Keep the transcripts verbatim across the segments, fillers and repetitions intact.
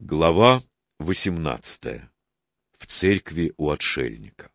Глава восемнадцатая. В церкви у отшельника.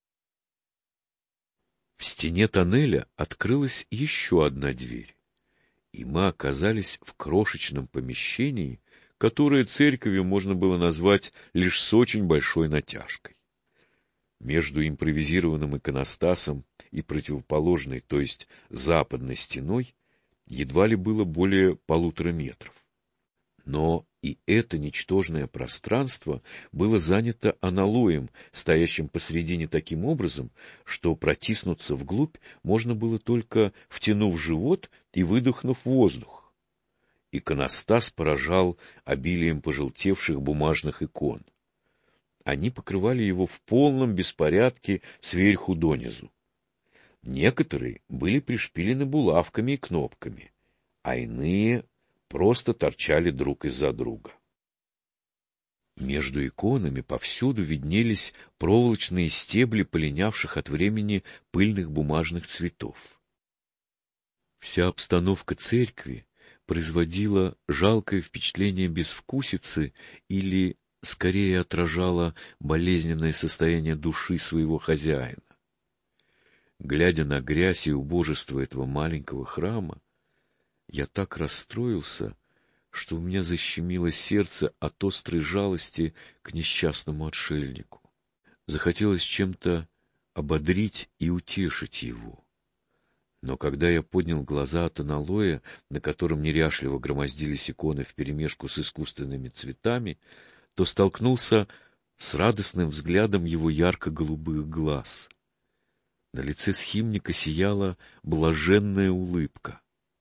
В стене тоннеля открылась еще одна дверь, и мы оказались в крошечном помещении, которое церковью можно было назвать лишь с очень большой натяжкой. Между импровизированным иконостасом и противоположной, то есть западной стеной, едва ли было более полутора метров. Но и это ничтожное пространство было занято аналоем, стоящим посредине таким образом, что протиснуться вглубь можно было только втянув живот и выдохнув воздух. Иконостас поражал обилием пожелтевших бумажных икон. Они покрывали его в полном беспорядке сверху донизу. Некоторые были пришпилены булавками и кнопками, а иные просто торчали друг из-за друга. Между иконами повсюду виднелись проволочные стебли полинявших от времени пыльных бумажных цветов. Вся обстановка церкви производила жалкое впечатление безвкусицы или, скорее, отражала болезненное состояние души своего хозяина. Глядя на грязь и убожество этого маленького храма, я так расстроился, что у меня защемило сердце от острой жалости к несчастному отшельнику. Захотелось чем-то ободрить и утешить его. Но когда я поднял глаза от аналоя, на котором неряшливо громоздились иконы вперемешку с искусственными цветами, то столкнулся с радостным взглядом его ярко-голубых глаз. На лице схимника сияла блаженная улыбка.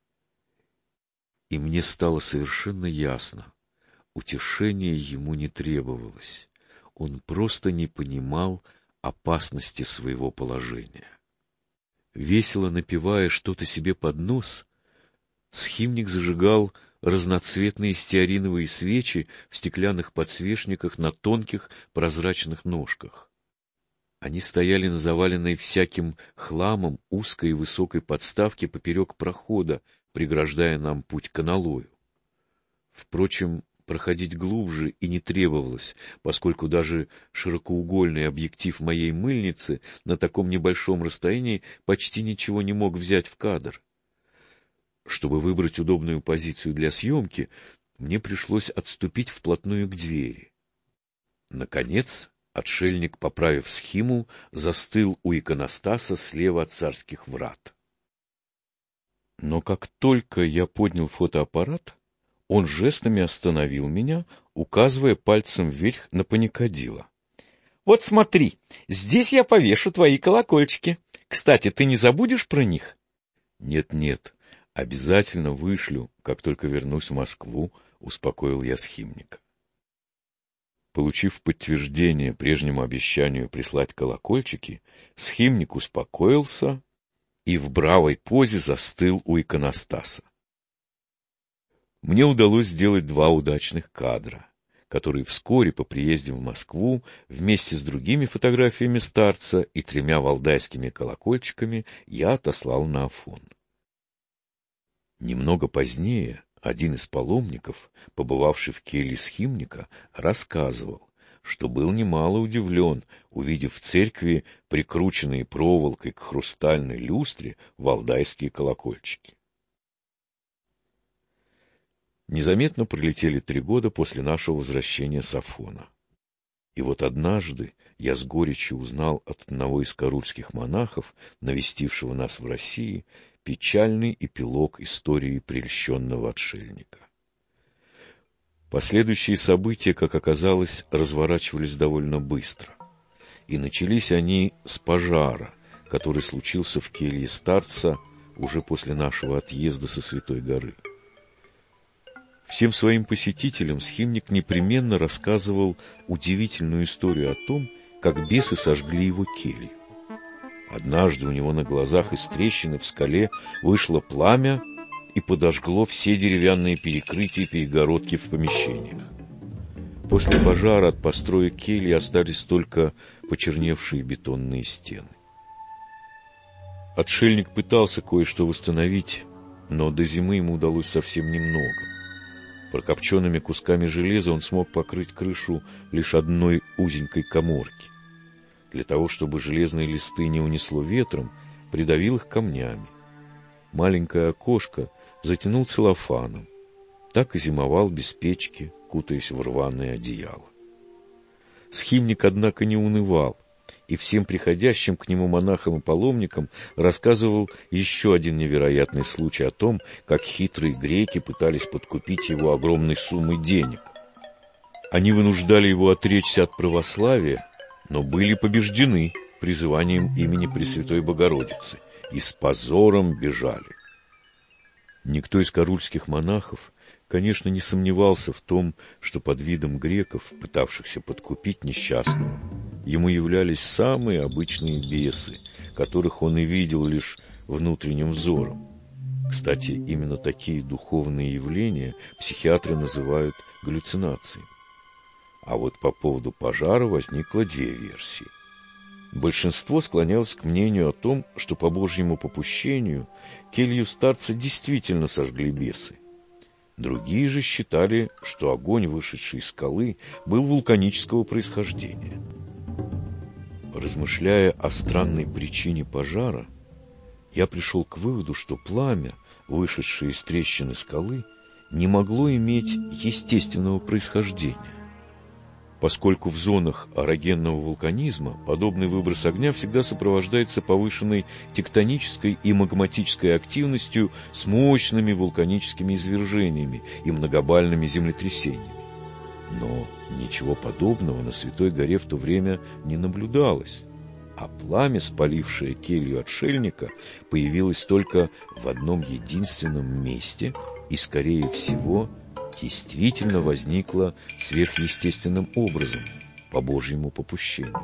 И мне стало совершенно ясно, утешение ему не требовалось, он просто не понимал опасности своего положения. Весело напевая что-то себе под нос, схимник зажигал разноцветные стеариновые свечи в стеклянных подсвечниках на тонких прозрачных ножках. Они стояли на заваленной всяким хламом узкой и высокой подставке поперек прохода, преграждая нам путь к аналою. Впрочем, проходить глубже и не требовалось, поскольку даже широкоугольный объектив моей мыльницы на таком небольшом расстоянии почти ничего не мог взять в кадр. Чтобы выбрать удобную позицию для съемки, мне пришлось отступить вплотную к двери. Наконец, отшельник, поправив схиму, застыл у иконостаса слева от царских врат. Но как только я поднял фотоаппарат, он жестами остановил меня, указывая пальцем вверх на паникадило. — Вот смотри, здесь я повешу твои колокольчики. Кстати, ты не забудешь про них? Нет, — Нет-нет, обязательно вышлю, как только вернусь в Москву, — успокоил я схимника. Получив подтверждение прежнему обещанию прислать колокольчики, схимник успокоился и в бравой позе застыл у иконостаса. Мне удалось сделать два удачных кадра, которые вскоре по приезде в Москву вместе с другими фотографиями старца и тремя валдайскими колокольчиками я отослал на Афон. Немного позднее один из паломников, побывавший в келье схимника, рассказывал, что был немало удивлен, увидев в церкви прикрученные проволокой к хрустальной люстре валдайские колокольчики. Незаметно пролетели три года после нашего возвращения с Афона. И вот однажды я с горечью узнал от одного из карульских монахов, навестившего нас в России, печальный эпилог истории прельщенного отшельника. Последующие события, как оказалось, разворачивались довольно быстро. И начались они с пожара, который случился в келье старца уже после нашего отъезда со Святой горы. Всем своим посетителям схимник непременно рассказывал удивительную историю о том, как бесы сожгли его келью. Однажды у него на глазах из трещины в скале вышло пламя и подожгло все деревянные перекрытия и перегородки в помещениях. После пожара от построек кельи остались только почерневшие бетонные стены. Отшельник пытался кое-что восстановить, но до зимы ему удалось совсем немного. Прокопченными кусками железа он смог покрыть крышу лишь одной узенькой каморки. Для того, чтобы железные листы не унесло ветром, придавил их камнями. Маленькое окошко затянул целлофаном. Так и зимовал без печки, кутаясь в рваное одеяло. Схимник, однако, не унывал, и всем приходящим к нему монахам и паломникам рассказывал еще один невероятный случай о том, как хитрые греки пытались подкупить его огромной суммой денег. Они вынуждали его отречься от православия, но были побеждены призыванием имени Пресвятой Богородицы и с позором бежали. Никто из карульских монахов, конечно, не сомневался в том, что под видом греков, пытавшихся подкупить несчастного, ему являлись самые обычные бесы, которых он и видел лишь внутренним взором. Кстати, именно такие духовные явления психиатры называют галлюцинациями. А вот по поводу пожара возникло две версии. Большинство склонялось к мнению о том, что по Божьему попущению келью старца действительно сожгли бесы. Другие же считали, что огонь, вышедший из скалы, был вулканического происхождения. Размышляя о странной причине пожара, я пришел к выводу, что пламя, вышедшее из трещины скалы, не могло иметь естественного происхождения. Поскольку в зонах орогенного вулканизма подобный выброс огня всегда сопровождается повышенной тектонической и магматической активностью с мощными вулканическими извержениями и многобальными землетрясениями. Но ничего подобного на Святой горе в то время не наблюдалось, а пламя, спалившее келью отшельника, появилось только в одном единственном месте и, скорее всего, действительно возникла сверхъестественным образом, по Божьему попущению.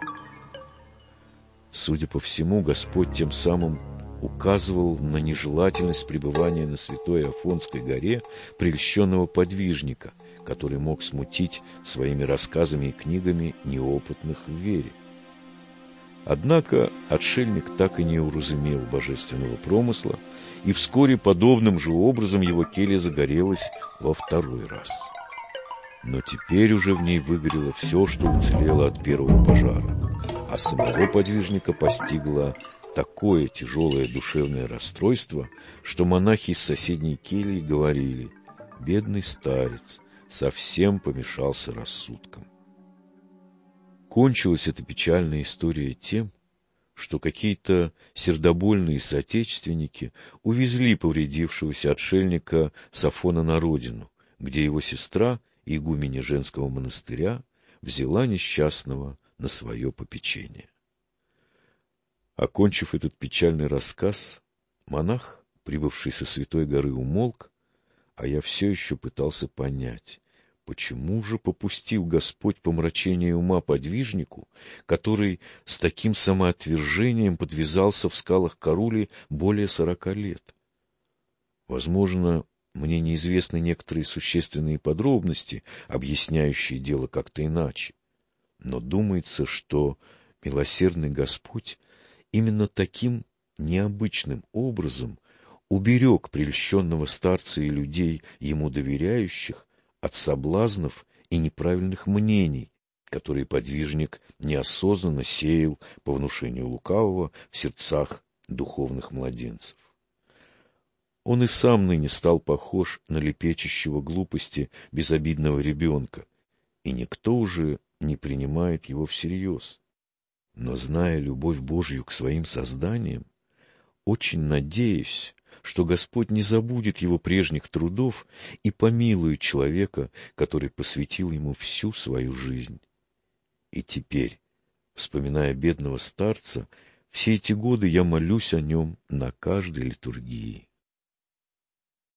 Судя по всему, Господь тем самым указывал на нежелательность пребывания на Святой Афонской горе прельщенного подвижника, который мог смутить своими рассказами и книгами неопытных в вере. Однако отшельник так и не уразумел божественного промысла, и вскоре подобным же образом его келья загорелась во второй раз. Но теперь уже в ней выгорело все, что уцелело от первого пожара, а самого подвижника постигло такое тяжелое душевное расстройство, что монахи из соседней кельи говорили: «Бедный старец совсем помешался рассудком». Кончилась эта печальная история тем, что какие-то сердобольные соотечественники увезли повредившегося отшельника с Афона на родину, где его сестра, игуменя женского монастыря, взяла несчастного на свое попечение. Окончив этот печальный рассказ, монах, прибывший со Святой горы, умолк, а я все еще пытался понять, почему же попустил Господь помрачение ума подвижнику, который с таким самоотвержением подвязался в скалах Карули более сорока лет? Возможно, мне неизвестны некоторые существенные подробности, объясняющие дело как-то иначе, но думается, что милосердный Господь именно таким необычным образом уберег прельщенного старца и людей, ему доверяющих, от соблазнов и неправильных мнений, которые подвижник неосознанно сеял по внушению лукавого в сердцах духовных младенцев. Он и сам ныне стал похож на лепечущего глупости безобидного ребенка, и никто уже не принимает его всерьез. Но, зная любовь Божью к своим созданиям, очень надеюсь, что Господь не забудет его прежних трудов и помилует человека, который посвятил ему всю свою жизнь. И теперь, вспоминая бедного старца, все эти годы я молюсь о нем на каждой литургии.